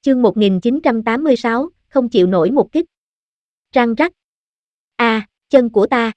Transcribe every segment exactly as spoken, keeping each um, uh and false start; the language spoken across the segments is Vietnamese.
Chương một nghìn chín trăm tám mươi sáu, không chịu nổi một kích. Răng rắc. A, à, chân của ta.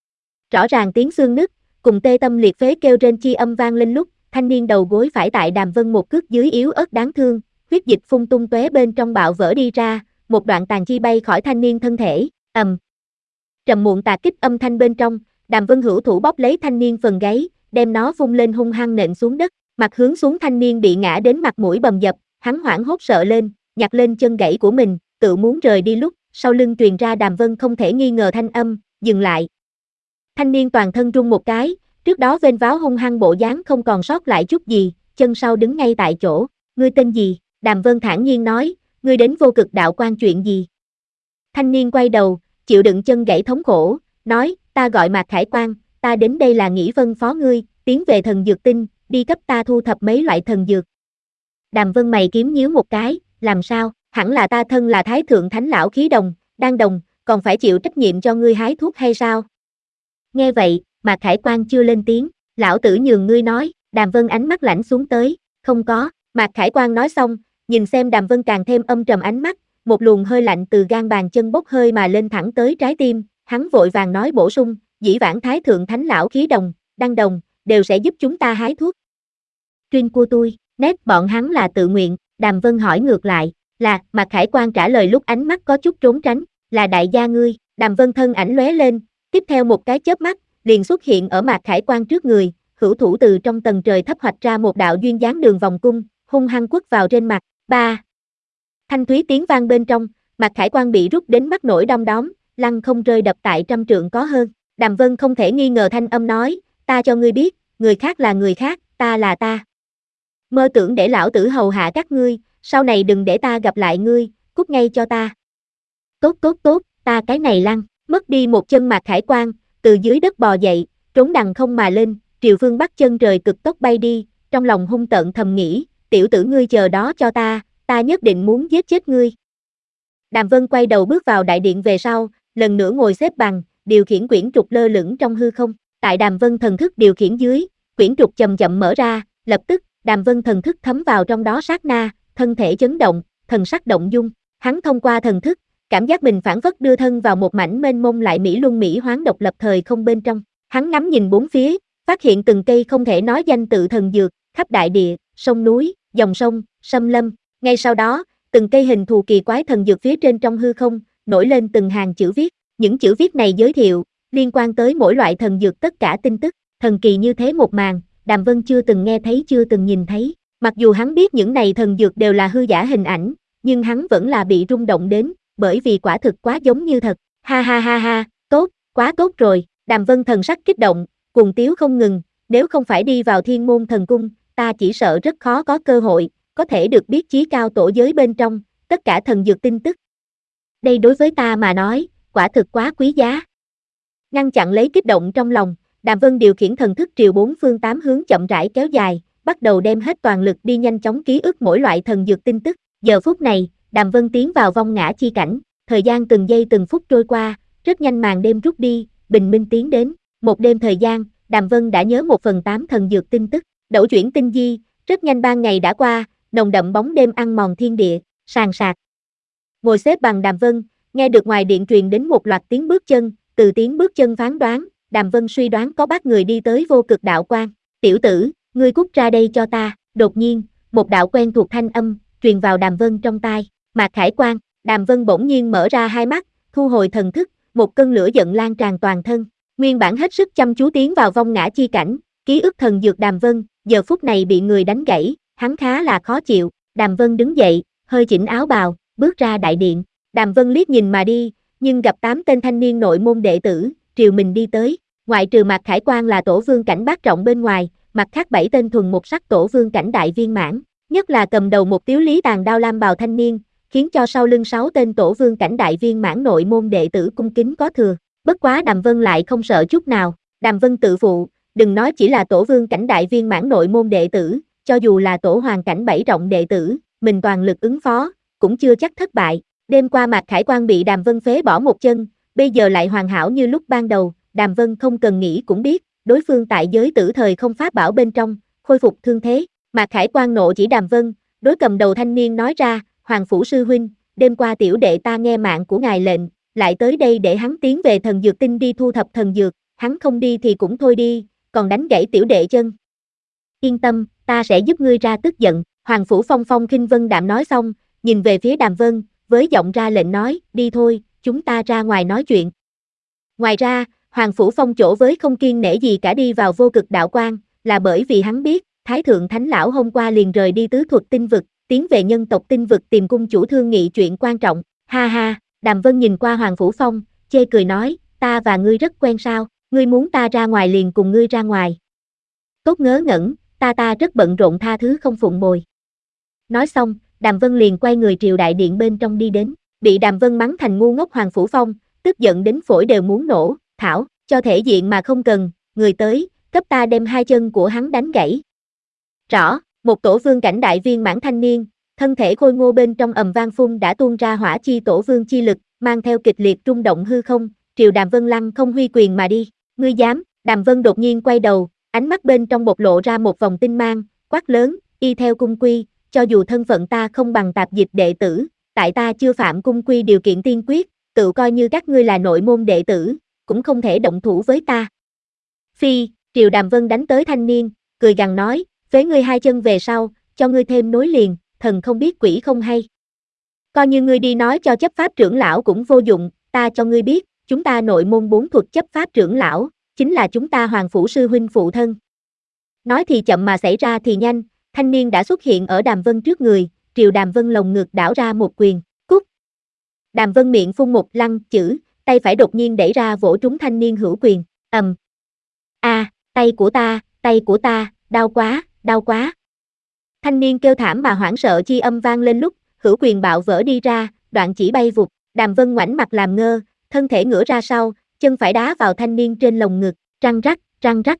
Rõ ràng tiếng xương nứt, cùng tê tâm liệt phế kêu rên chi âm vang lên lúc, thanh niên đầu gối phải tại Đàm Vân một cước dưới yếu ớt đáng thương, huyết dịch phun tung tóe bên trong bạo vỡ đi ra, một đoạn tàn chi bay khỏi thanh niên thân thể, ầm. Trầm muộn tà kích âm thanh bên trong, Đàm Vân hữu thủ bóp lấy thanh niên phần gáy, đem nó vung lên hung hăng nện xuống đất, mặt hướng xuống thanh niên bị ngã đến mặt mũi bầm dập, hắn hoảng hốt sợ lên, nhặt lên chân gãy của mình, tự muốn rời đi lúc, sau lưng truyền ra Đàm Vân không thể nghi ngờ thanh âm, dừng lại. Thanh niên toàn thân rung một cái, trước đó vênh váo hung hăng bộ dáng không còn sót lại chút gì, chân sau đứng ngay tại chỗ, ngươi tên gì? Đàm Vân thản nhiên nói, ngươi đến Vô Cực Đạo Quan chuyện gì? Thanh niên quay đầu, chịu đựng chân gãy thống khổ, nói, ta gọi Mạc Khải Quang, ta đến đây là nghĩ phân phó ngươi, tiến về thần dược tinh, đi cấp ta thu thập mấy loại thần dược. Đàm Vân mày kiếm nhíu một cái, làm sao, hẳn là ta thân là Thái Thượng Thánh Lão khí đồng, đan đồng, còn phải chịu trách nhiệm cho ngươi hái thuốc hay sao? Nghe vậy, Mạc Khải Quang chưa lên tiếng, lão tử nhường ngươi nói, Đàm Vân ánh mắt lãnh xuống tới, không có, Mạc Khải Quang nói xong, nhìn xem Đàm Vân càng thêm âm trầm ánh mắt, một luồng hơi lạnh từ gan bàn chân bốc hơi mà lên thẳng tới trái tim, hắn vội vàng nói bổ sung, dĩ vãng Thái Thượng Thánh Lão khí đồng, đan đồng, đều sẽ giúp chúng ta hái thuốc. Chuyên của tôi, nét bọn hắn là tự nguyện, Đàm Vân hỏi ngược lại, là, Mạc Khải Quang trả lời lúc ánh mắt có chút trốn tránh, là đại gia ngươi, Đàm Vân thân ảnh lóe lên, tiếp theo một cái chớp mắt, liền xuất hiện ở Mạc Khải Quang trước người, hữu thủ từ trong tầng trời thấp hoạch ra một đạo duyên dáng đường vòng cung, hung hăng quất vào trên mặt, ba. Thanh thúy tiếng vang bên trong, Mạc Khải Quang bị rút đến mắt nổi đom đóm, lăn không rơi đập tại trăm trượng có hơn, Đàm Vân không thể nghi ngờ thanh âm nói, ta cho ngươi biết, người khác là người khác, ta là ta. Mơ tưởng để lão tử hầu hạ các ngươi, sau này đừng để ta gặp lại ngươi, cút ngay cho ta. Tốt tốt tốt, ta cái này lăn, mất đi một chân Mạc Khải Quang, từ dưới đất bò dậy, trốn đằng không mà lên, triều phương bắt chân trời cực tốc bay đi, trong lòng hung tợn thầm nghĩ, tiểu tử ngươi chờ đó cho ta, ta nhất định muốn giết chết ngươi. Đàm Vân quay đầu bước vào đại điện về sau, lần nữa ngồi xếp bằng, điều khiển quyển trục lơ lửng trong hư không, tại Đàm Vân thần thức điều khiển dưới, quyển trục chậm chậm mở ra, lập tức, Đàm Vân thần thức thấm vào trong đó sát na, thân thể chấn động, thần sắc động dung, hắn thông qua thần thức, cảm giác mình phảng phất đưa thân vào một mảnh mênh mông lại mỹ luân mỹ hoáng độc lập thời không bên trong, hắn ngắm nhìn bốn phía, phát hiện từng cây không thể nói danh tự thần dược, khắp đại địa, sông núi, dòng sông, xâm lâm, ngay sau đó, từng cây hình thù kỳ quái thần dược phía trên trong hư không, nổi lên từng hàng chữ viết, những chữ viết này giới thiệu, liên quan tới mỗi loại thần dược tất cả tin tức, thần kỳ như thế một màn, Đàm Vân chưa từng nghe thấy chưa từng nhìn thấy, mặc dù hắn biết những này thần dược đều là hư giả hình ảnh, nhưng hắn vẫn là bị rung động đến, bởi vì quả thực quá giống như thật, ha ha ha ha, tốt, quá tốt rồi, Đàm Vân thần sắc kích động, cuồng tiếu không ngừng, nếu không phải đi vào Thiên Môn Thần Cung, ta chỉ sợ rất khó có cơ hội, có thể được biết chí cao tổ giới bên trong, tất cả thần dược tin tức. Đây đối với ta mà nói, quả thực quá quý giá. Ngăn chặn lấy kích động trong lòng, Đàm Vân điều khiển thần thức triều bốn phương tám hướng chậm rãi kéo dài, bắt đầu đem hết toàn lực đi nhanh chóng ký ức mỗi loại thần dược tin tức. Giờ phút này, Đàm Vân tiến vào vong ngã chi cảnh, thời gian từng giây từng phút trôi qua, rất nhanh màn đêm rút đi, bình minh tiến đến, một đêm thời gian, Đàm Vân đã nhớ một phần tám thần dược tin tức, đẩu chuyển tinh di, rất nhanh ban ngày đã qua, nồng đậm bóng đêm ăn mòn thiên địa, sàn sạc. Ngồi xếp bằng Đàm Vân, nghe được ngoài điện truyền đến một loạt tiếng bước chân, từ tiếng bước chân phán đoán, Đàm Vân suy đoán có bác người đi tới Vô Cực Đạo Quan, tiểu tử, ngươi cút ra đây cho ta, đột nhiên, một đạo quen thuộc thanh âm, truyền vào Đàm Vân trong tai, Mạc Khải Quang, Đàm Vân bỗng nhiên mở ra hai mắt, thu hồi thần thức, một cơn lửa giận lan tràn toàn thân, nguyên bản hết sức chăm chú tiến vào vong ngã chi cảnh, ký ức thần dược Đàm Vân, giờ phút này bị người đánh gãy, hắn khá là khó chịu, Đàm Vân đứng dậy, hơi chỉnh áo bào, bước ra đại điện, Đàm Vân liếc nhìn mà đi, nhưng gặp tám tên thanh niên nội môn đệ tử, triều mình đi tới, ngoại trừ Mạc Khải Quang là tổ vương cảnh bát trọng bên ngoài, mặt khác bảy tên thuần một sắc tổ vương cảnh đại viên mãn, nhất là cầm đầu một tiếu lý tàn đao lam bào thanh niên, khiến cho sau lưng sáu tên tổ vương cảnh đại viên mãn nội môn đệ tử cung kính có thừa, bất quá Đàm Vân lại không sợ chút nào, Đàm Vân tự phụ, đừng nói chỉ là tổ vương cảnh đại viên mãn nội môn đệ tử, cho dù là tổ hoàng cảnh bảy trọng đệ tử, mình toàn lực ứng phó, cũng chưa chắc thất bại, đêm qua Mạc Khải Quang bị Đàm Vân phế bỏ một chân, bây giờ lại hoàn hảo như lúc ban đầu, Đàm Vân không cần nghĩ cũng biết, đối phương tại giới tử thời không pháp bảo bên trong, khôi phục thương thế, Mạc Khải Quang nộ chỉ Đàm Vân, đối cầm đầu thanh niên nói ra, Hoàng Phủ Sư Huynh, đêm qua tiểu đệ ta nghe mạng của ngài lệnh, lại tới đây để hắn tiến về thần dược tinh đi thu thập thần dược, hắn không đi thì cũng thôi đi, còn đánh gãy tiểu đệ chân. Yên tâm, ta sẽ giúp ngươi ra tức giận, Hoàng Phủ Phong Phong khinh vân đạm nói xong, nhìn về phía Đàm Vân, với giọng ra lệnh nói, đi thôi, chúng ta ra ngoài nói chuyện. Ngoài ra, Hoàng Phủ Phong chỗ với không kiêng nể gì cả đi vào vô cực đạo quan, là bởi vì hắn biết, Thái Thượng Thánh Lão hôm qua liền rời đi tứ thuật tinh vực, tiến về nhân tộc tinh vực tìm cung chủ thương nghị chuyện quan trọng, ha ha, Đàm Vân nhìn qua Hoàng Phủ Phong, chê cười nói, ta và ngươi rất quen sao, ngươi muốn ta ra ngoài liền cùng ngươi ra ngoài. Cốt ngớ ngẩn, ta ta rất bận rộn tha thứ không phụng bồi. Nói xong, Đàm Vân liền quay người triều đại điện bên trong đi đến, bị Đàm Vân mắng thành ngu ngốc Hoàng Phủ Phong, tức giận đến phổi đều muốn nổ, thảo, cho thể diện mà không cần, người tới, cấp ta đem hai chân của hắn đánh gãy. Rõ, một tổ vương cảnh đại viên mãn thanh niên, thân thể khôi ngô bên trong ầm vang phun đã tuôn ra hỏa chi tổ vương chi lực, mang theo kịch liệt rung động hư không, triều Đàm Vân lăng không huy quyền mà đi, ngươi dám, Đàm Vân đột nhiên quay đầu, ánh mắt bên trong bộc lộ ra một vòng tinh mang, quát lớn, y theo cung quy, cho dù thân phận ta không bằng tạp dịch đệ tử, tại ta chưa phạm cung quy điều kiện tiên quyết, tự coi như các ngươi là nội môn đệ tử, cũng không thể động thủ với ta. Phi, triều Đàm Vân đánh tới thanh niên, cười gằn nói, phế ngươi hai chân về sau, cho ngươi thêm nối liền, thần không biết quỷ không hay. Coi như ngươi đi nói cho chấp pháp trưởng lão cũng vô dụng, ta cho ngươi biết, chúng ta nội môn bốn thuật chấp pháp trưởng lão, chính là chúng ta Hoàng Phủ Sư Huynh phụ thân. Nói thì chậm mà xảy ra thì nhanh, thanh niên đã xuất hiện ở Đàm Vân trước người, triều Đàm Vân lồng ngực đảo ra một quyền, cút. Đàm Vân miệng phun một lăng chữ, tay phải đột nhiên đẩy ra vỗ trúng thanh niên hữu quyền, ầm. A, à, tay của ta, tay của ta, đau quá, đau quá. Thanh niên kêu thảm mà hoảng sợ chi âm vang lên lúc, hữu quyền bạo vỡ đi ra, đoạn chỉ bay vụt, Đàm Vân ngoảnh mặt làm ngơ, thân thể ngửa ra sau, chân phải đá vào thanh niên trên lồng ngực, răng rắc, răng rắc.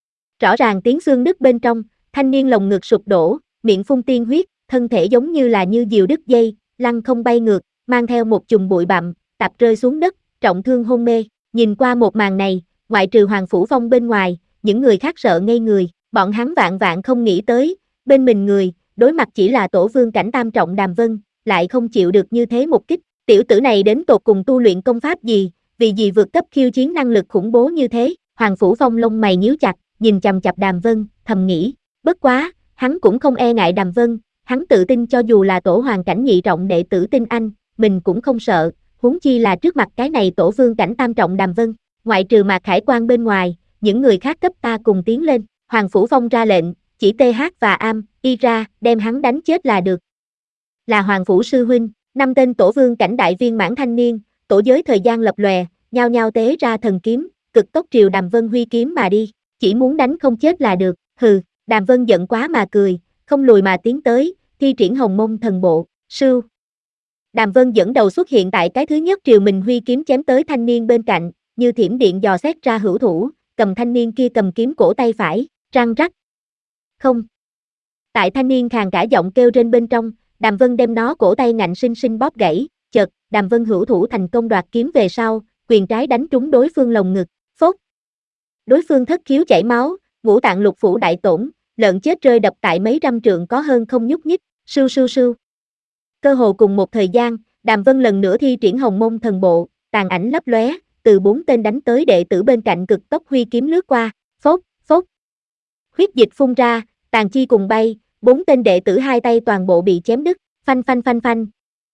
Rõ ràng tiếng xương nứt bên trong, thanh niên lồng ngực sụp đổ, miệng phun tiên huyết, thân thể giống như là như diều đứt dây, lăn không bay ngược, mang theo một chùm bụi bặm, tạp rơi xuống đất, trọng thương hôn mê. Nhìn qua một màn này, ngoại trừ Hoàng Phủ Phong bên ngoài, những người khác sợ ngây người, bọn hắn vạn vạn không nghĩ tới, bên mình người, đối mặt chỉ là tổ vương cảnh tam trọng Đàm Vân, lại không chịu được như thế một kích. Tiểu tử này đến tột cùng tu luyện công pháp gì, vì gì vượt cấp khiêu chiến năng lực khủng bố như thế. Hoàng Phủ Phong lông mày nhíu chặt, nhìn chằm chằm Đàm Vân, thầm nghĩ, bất quá, hắn cũng không e ngại Đàm Vân, hắn tự tin cho dù là tổ hoàng cảnh nhị trọng đệ tử tinh anh, mình cũng không sợ, huống chi là trước mặt cái này tổ vương cảnh tam trọng Đàm Vân, ngoại trừ Mạc Khải Quan bên ngoài, những người khác cấp ta cùng tiến lên. Hoàng Phủ Phong ra lệnh, chỉ tê hát và am, y ra, đem hắn đánh chết là được. Là Hoàng Phủ Sư Huynh, năm tên tổ vương cảnh đại viên mãn thanh niên, tổ giới thời gian lập lòe, nhao nhao tế ra thần kiếm, cực tốc triều Đàm Vân huy kiếm mà đi, chỉ muốn đánh không chết là được, hừ, Đàm Vân giận quá mà cười, không lùi mà tiến tới, thi triển hồng mông thần bộ, sưu. Đàm Vân dẫn đầu xuất hiện tại cái thứ nhất triều mình huy kiếm chém tới thanh niên bên cạnh, như thiểm điện dò xét ra hữu thủ, cầm thanh niên kia cầm kiếm cổ tay phải, răng rắc. Không. Tại thanh niên khàn cả giọng kêu trên bên trong, Đàm Vân đem nó cổ tay ngạnh sinh sinh bóp gãy, chợt, Đàm Vân hữu thủ thành công đoạt kiếm về sau, quyền trái đánh trúng đối phương lồng ngực, phốt. Đối phương thất khiếu chảy máu, ngũ tạng lục phủ đại tổn, lợn chết rơi đập tại mấy trăm trượng có hơn không nhúc nhích, sưu sưu sưu. Cơ hồ cùng một thời gian, Đàm Vân lần nữa thi triển hồng mông thần bộ, tàn ảnh lấp lóe, từ bốn tên đánh tới đệ tử bên cạnh cực tốc huy kiếm lướt qua, phốt, phốt. Huyết dịch phun ra, tàn chi cùng bay, bốn tên đệ tử hai tay toàn bộ bị chém đứt, phanh phanh phanh phanh.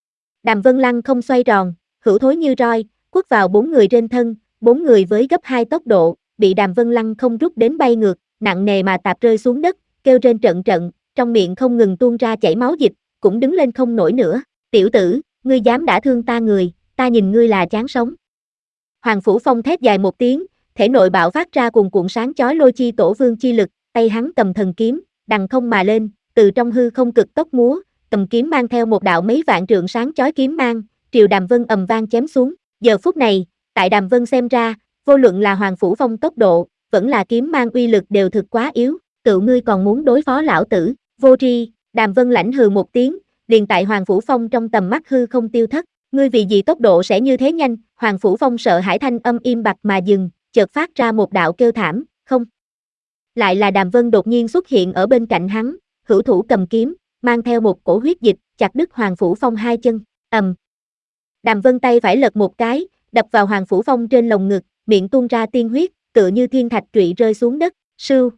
Đàm Vân lăng không xoay tròn, hữu thối như roi, quất vào bốn người trên thân, bốn người với gấp hai tốc độ, bị Đàm Vân lăng không rút đến bay ngược, nặng nề mà tạp rơi xuống đất, kêu trên trận trận, trong miệng không ngừng tuôn ra chảy máu dịch, cũng đứng lên không nổi nữa. Tiểu tử, ngươi dám đả thương ta người, ta nhìn ngươi là chán sống. Hoàng Phủ Phong thét dài một tiếng, thể nội bạo phát ra cuồn cuộn sáng chói lôi chi tổ vương chi lực, tay hắn cầm thần kiếm, đằng không mà lên, từ trong hư không cực tốc múa, cầm kiếm mang theo một đạo mấy vạn trượng sáng chói kiếm mang, triều Đàm Vân ầm vang chém xuống. Giờ phút này, tại Đàm Vân xem ra, vô luận là Hoàng Phủ Phong tốc độ, vẫn là kiếm mang uy lực đều thực quá yếu, tự ngươi còn muốn đối phó lão tử, vô tri. Đàm Vân lãnh hừ một tiếng, liền tại Hoàng Phủ Phong trong tầm mắt hư không tiêu thất, ngươi vì gì tốc độ sẽ như thế nhanh? Hoàng Phủ Phong sợ hãi thanh âm im bặt mà dừng, chợt phát ra một đạo kêu thảm, không. Lại là Đàm Vân đột nhiên xuất hiện ở bên cạnh hắn, hữu thủ cầm kiếm, mang theo một cổ huyết dịch, chặt đứt Hoàng Phủ Phong hai chân, ầm. Đàm Vân tay phải lật một cái, đập vào Hoàng Phủ Phong trên lồng ngực, miệng tuôn ra tiên huyết, tựa như thiên thạch trụy rơi xuống đất, sưu.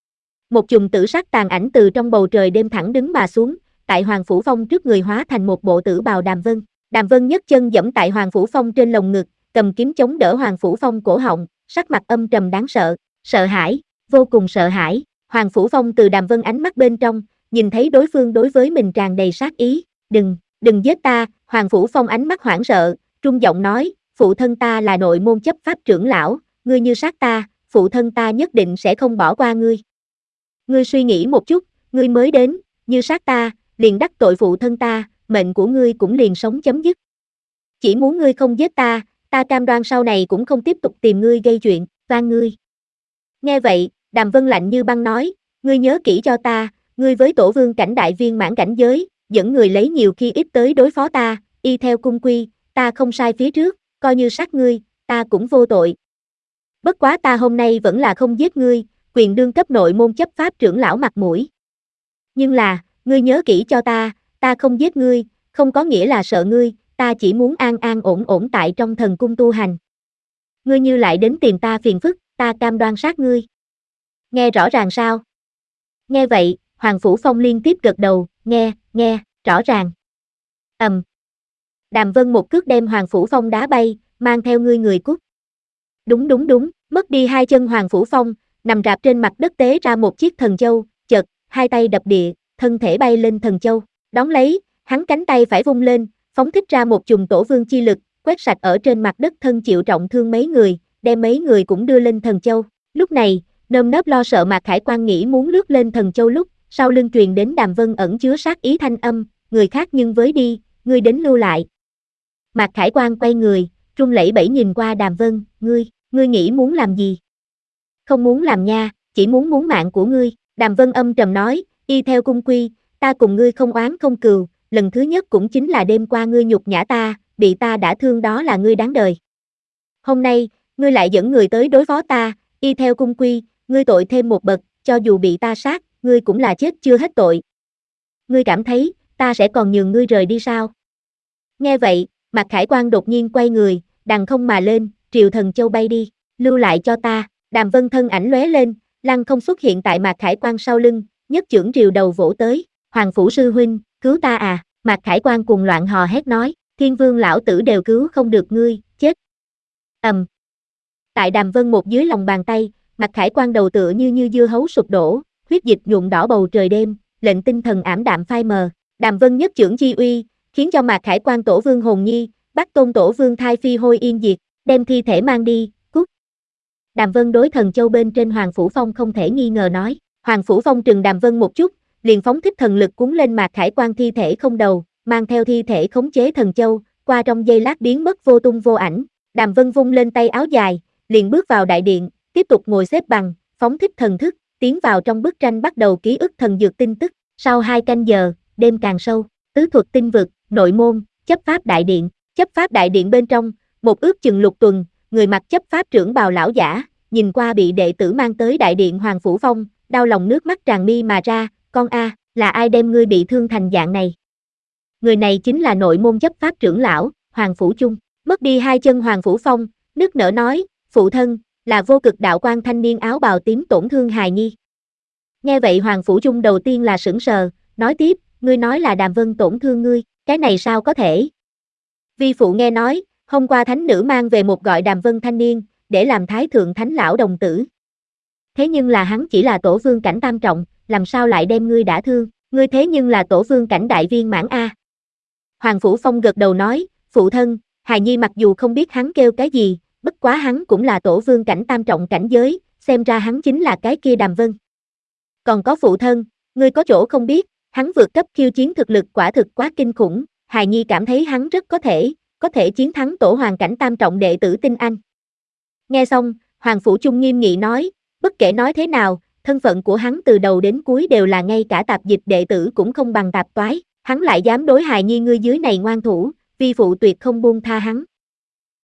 Một chùm tử sắc tàn ảnh từ trong bầu trời đêm thẳng đứng mà xuống, tại Hoàng Phủ Phong trước người hóa thành một bộ tử bào Đàm Vân. Đàm Vân nhấc chân giẫm tại Hoàng Phủ Phong trên lồng ngực, cầm kiếm chống đỡ Hoàng Phủ Phong cổ họng, sắc mặt âm trầm đáng sợ, sợ hãi, vô cùng sợ hãi. Hoàng Phủ Phong từ Đàm Vân ánh mắt bên trong, nhìn thấy đối phương đối với mình tràn đầy sát ý, đừng, đừng giết ta. Hoàng Phủ Phong ánh mắt hoảng sợ, trung giọng nói, phụ thân ta là nội môn chấp pháp trưởng lão, ngươi như sát ta, phụ thân ta nhất định sẽ không bỏ qua ngươi. Ngươi suy nghĩ một chút, ngươi mới đến, như sát ta, liền đắc tội phụ thân ta, mệnh của ngươi cũng liền sống chấm dứt. Chỉ muốn ngươi không giết ta, ta cam đoan sau này cũng không tiếp tục tìm ngươi gây chuyện, van ngươi. Nghe vậy, Đàm Vân lạnh như băng nói, ngươi nhớ kỹ cho ta, ngươi với tổ vương cảnh đại viên mãn cảnh giới, dẫn người lấy nhiều khi ít tới đối phó ta, y theo cung quy, ta không sai phía trước, coi như sát ngươi, ta cũng vô tội. Bất quá ta hôm nay vẫn là không giết ngươi, quyền đương cấp nội môn chấp pháp trưởng lão mặt mũi. Nhưng là, ngươi nhớ kỹ cho ta, ta không giết ngươi, không có nghĩa là sợ ngươi, ta chỉ muốn an an ổn ổn tại trong thần cung tu hành. Ngươi như lại đến tìm ta phiền phức, ta cam đoan sát ngươi. Nghe rõ ràng sao? Nghe vậy, Hoàng Phủ Phong liên tiếp gật đầu, nghe, nghe, rõ ràng. ầm. Um. Đàm Vân một cước đem Hoàng Phủ Phong đá bay, mang theo ngươi người cút. Đúng đúng đúng, mất đi hai chân Hoàng Phủ Phong, nằm rạp trên mặt đất tế ra một chiếc thần châu, chợt, hai tay đập địa, thân thể bay lên thần châu, đón lấy, hắn cánh tay phải vung lên, phóng thích ra một chùm tổ vương chi lực, quét sạch ở trên mặt đất thân chịu trọng thương mấy người, đem mấy người cũng đưa lên thần châu. Lúc này, nơm nớp lo sợ Mạc Khải Quan nghĩ muốn lướt lên thần châu lúc, sau lưng truyền đến Đàm Vân ẩn chứa sát ý thanh âm, người khác nhưng với đi, ngươi đến lưu lại. Mạc Khải Quan quay người, run lẩy bẩy nhìn qua Đàm Vân, ngươi, ngươi nghĩ muốn làm gì? Không muốn làm nha, chỉ muốn muốn mạng của ngươi. Đàm Vân âm trầm nói, y theo cung quy, ta cùng ngươi không oán không cừu, lần thứ nhất cũng chính là đêm qua ngươi nhục nhã ta, bị ta đã thương đó là ngươi đáng đời. Hôm nay, ngươi lại dẫn người tới đối phó ta, y theo cung quy, ngươi tội thêm một bậc, cho dù bị ta sát, ngươi cũng là chết chưa hết tội. Ngươi cảm thấy, ta sẽ còn nhường ngươi rời đi sao? Nghe vậy, Mạc Khải Quan đột nhiên quay người, đằng không mà lên, triều thần châu bay đi, lưu lại cho ta. Đàm Vân thân ảnh lóe lên, lăng không xuất hiện tại Mạc Khải Quan sau lưng, nhất chưởng triều đầu vỗ tới, Hoàng Phủ sư huynh, cứu ta à. Mạc Khải Quan cùng loạn hò hét nói, Thiên Vương lão tử đều cứu không được ngươi, chết. ầm. Um. Tại Đàm Vân một dưới lòng bàn tay, Mạc Khải Quan đầu tựa như như dưa hấu sụp đổ, huyết dịch nhuộm đỏ bầu trời đêm, lệnh tinh thần ảm đạm phai mờ. Đàm Vân nhất chưởng chi uy, khiến cho Mạc Khải Quan tổ vương hồn nhi, Bắc Tôn tổ vương thai phi hôi yên diệt, đem thi thể mang đi, cút. Đàm Vân đối thần châu bên trên Hoàng Phủ Phong không thể nghi ngờ nói. Hoàng Phủ Phong trừng Đàm Vân một chút, liền phóng thích thần lực cuốn lên Mạc Khải Quan thi thể không đầu, mang theo thi thể khống chế thần châu, qua trong giây lát biến mất vô tung vô ảnh. Đàm Vân vung lên tay áo dài, liền bước vào đại điện, tiếp tục ngồi xếp bằng, phóng thích thần thức, tiến vào trong bức tranh bắt đầu ký ức thần dược tin tức. Sau hai canh giờ, đêm càng sâu, tứ thuật tinh vực, nội môn, chấp pháp đại điện. Chấp pháp đại điện bên trong, một ước chừng lục tuần, người mặc chấp pháp trưởng bào lão giả, nhìn qua bị đệ tử mang tới đại điện Hoàng Phủ Phong, đau lòng nước mắt tràn mi mà ra, con a, là ai đem ngươi bị thương thành dạng này? Người này chính là nội môn chấp pháp trưởng lão, Hoàng Phủ Chung. Mất đi hai chân Hoàng Phủ Phong, nức nở nói, phụ thân, là vô cực đạo quan thanh niên áo bào tím tổn thương hài nhi. Nghe vậy Hoàng Phủ Chung đầu tiên là sững sờ, nói tiếp, ngươi nói là Đàm Vân tổn thương ngươi, cái này sao có thể? Vi phụ nghe nói, hôm qua thánh nữ mang về một gọi Đàm Vân thanh niên, để làm thái thượng thánh lão đồng tử. Thế nhưng là hắn chỉ là tổ vương cảnh tam trọng, làm sao lại đem ngươi đả thương, ngươi thế nhưng là tổ vương cảnh đại viên mãn a. Hoàng Phủ Phong gật đầu nói, phụ thân, hài nhi mặc dù không biết hắn kêu cái gì, bất quá hắn cũng là tổ vương cảnh tam trọng cảnh giới, xem ra hắn chính là cái kia Đàm Vân. Còn có phụ thân, ngươi có chỗ không biết, hắn vượt cấp khiêu chiến thực lực quả thực quá kinh khủng, hài nhi cảm thấy hắn rất có thể, có thể chiến thắng tổ hoàng cảnh tam trọng đệ tử Tinh Anh. Nghe xong, Hoàng Phủ Chung nghiêm nghị nói, bất kể nói thế nào, thân phận của hắn từ đầu đến cuối đều là ngay cả tạp dịch đệ tử cũng không bằng tạp toái, hắn lại dám đối hài nhi ngươi dưới này ngoan thủ, vi phụ tuyệt không buông tha hắn.